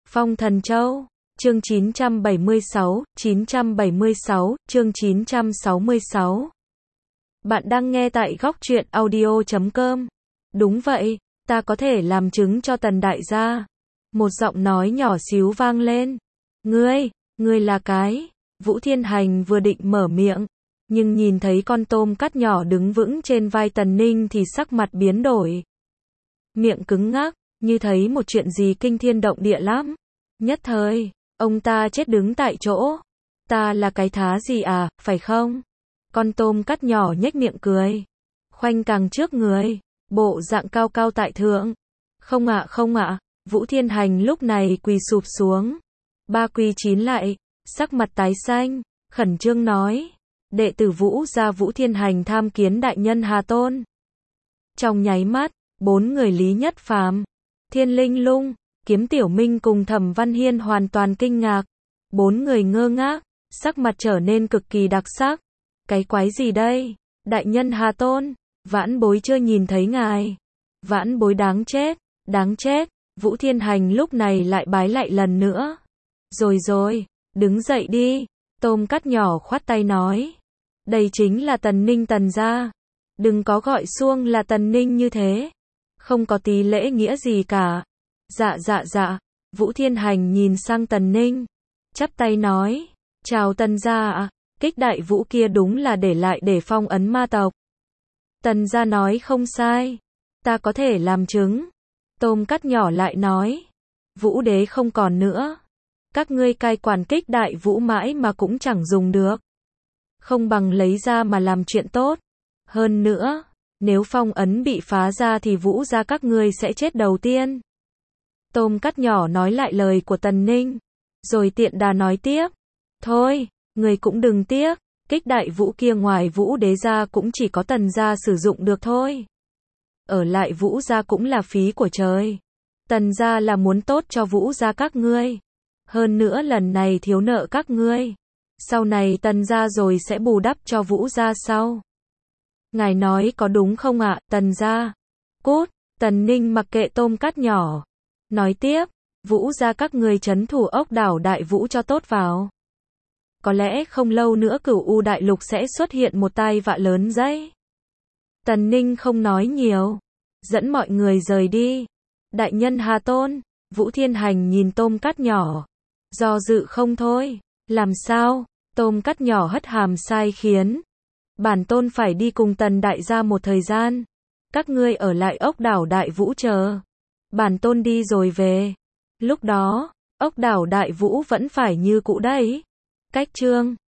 Phong Thần Châu, chương 976, chương 966. Bạn đang nghe tại góc truyện audio.com. Đúng vậy, ta có thể làm chứng cho Tần đại gia. Một giọng nói nhỏ xíu vang lên. Ngươi là cái. Vũ Thiên Hành vừa định mở miệng, nhưng nhìn thấy con tôm cắt nhỏ đứng vững trên vai Tần Ninh thì sắc mặt biến đổi. Miệng cứng ngắc, như thấy một chuyện gì kinh thiên động địa lắm. Nhất thời, ông ta chết đứng tại chỗ. Ta là cái thá gì à, phải không? Con tôm cắt nhỏ nhếch miệng cười. Khoanh cẳng trước người, bộ dạng cao cao tại thượng. Không ạ, Vũ Thiên Hành lúc này quỳ sụp xuống. Ba quỳ chín lại, sắc mặt tái xanh, khẩn trương nói. Đệ tử Vũ gia Vũ Thiên Hành tham kiến đại nhân Hà Tôn. Trong nháy mắt, bốn người Lý Nhất Phàm, Thiên Linh Lung, Kiếm Tiểu Minh cùng Thẩm Văn Hiên hoàn toàn kinh ngạc. Bốn người ngơ ngác, sắc mặt trở nên cực kỳ đặc sắc. Cái quái gì đây? Đại nhân Hà Tôn, vãn bối chưa nhìn thấy ngài. Vãn bối đáng chết. Vũ Thiên Hành lúc này lại bái lại lần nữa. Rồi, đứng dậy đi. Tôm cắt nhỏ khoát tay nói. Đây chính là Tần Ninh Tần gia. Đừng có gọi xuông là Tần Ninh như thế. Không có tí lễ nghĩa gì cả. Dạ. Vũ Thiên Hành nhìn sang Tần Ninh, chắp tay nói. Chào Tần gia ạ. Kích đại vũ kia đúng là để lại để phong ấn ma tộc. Tần gia nói không sai. Ta có thể làm chứng. Tôm cắt nhỏ lại nói. Vũ đế không còn nữa. Các ngươi cai quản kích đại vũ mãi mà cũng chẳng dùng được. Không bằng lấy ra mà làm chuyện tốt. Hơn nữa, nếu phong ấn bị phá ra thì Vũ gia các ngươi sẽ chết đầu tiên. Tôm cắt nhỏ nói lại lời của Tần Ninh, rồi tiện đà nói tiếp. Thôi, người cũng đừng tiếc, kích đại vũ kia ngoài Vũ đế gia cũng chỉ có Tần gia sử dụng được thôi. Ở lại Vũ gia cũng là phí của trời. Tần gia là muốn tốt cho Vũ gia các ngươi. Hơn nữa lần này thiếu nợ các ngươi. Sau này Tần gia rồi sẽ bù đắp cho Vũ gia sau. Ngài nói có đúng không ạ, Tần gia? Cút, Tần Ninh mặc kệ tôm cắt nhỏ. Nói tiếp, Vũ gia các ngươi trấn thủ ốc đảo Đại Vũ cho tốt vào. Có lẽ không lâu nữa Cửu U đại lục sẽ xuất hiện một tai vạ lớn đấy. Tần Ninh không nói nhiều, dẫn mọi người rời đi. Đại nhân Hà Tôn, Vũ Thiên Hành nhìn tôm cắt nhỏ, do dự không thôi. Làm sao? Tôm cắt nhỏ hất hàm sai khiến. Bản tôn phải đi cùng Tần đại gia một thời gian. Các ngươi ở lại ốc đảo Đại Vũ chờ. Bản tôn đi rồi về. Lúc đó, ốc đảo Đại Vũ vẫn phải như cũ đấy. Cách chương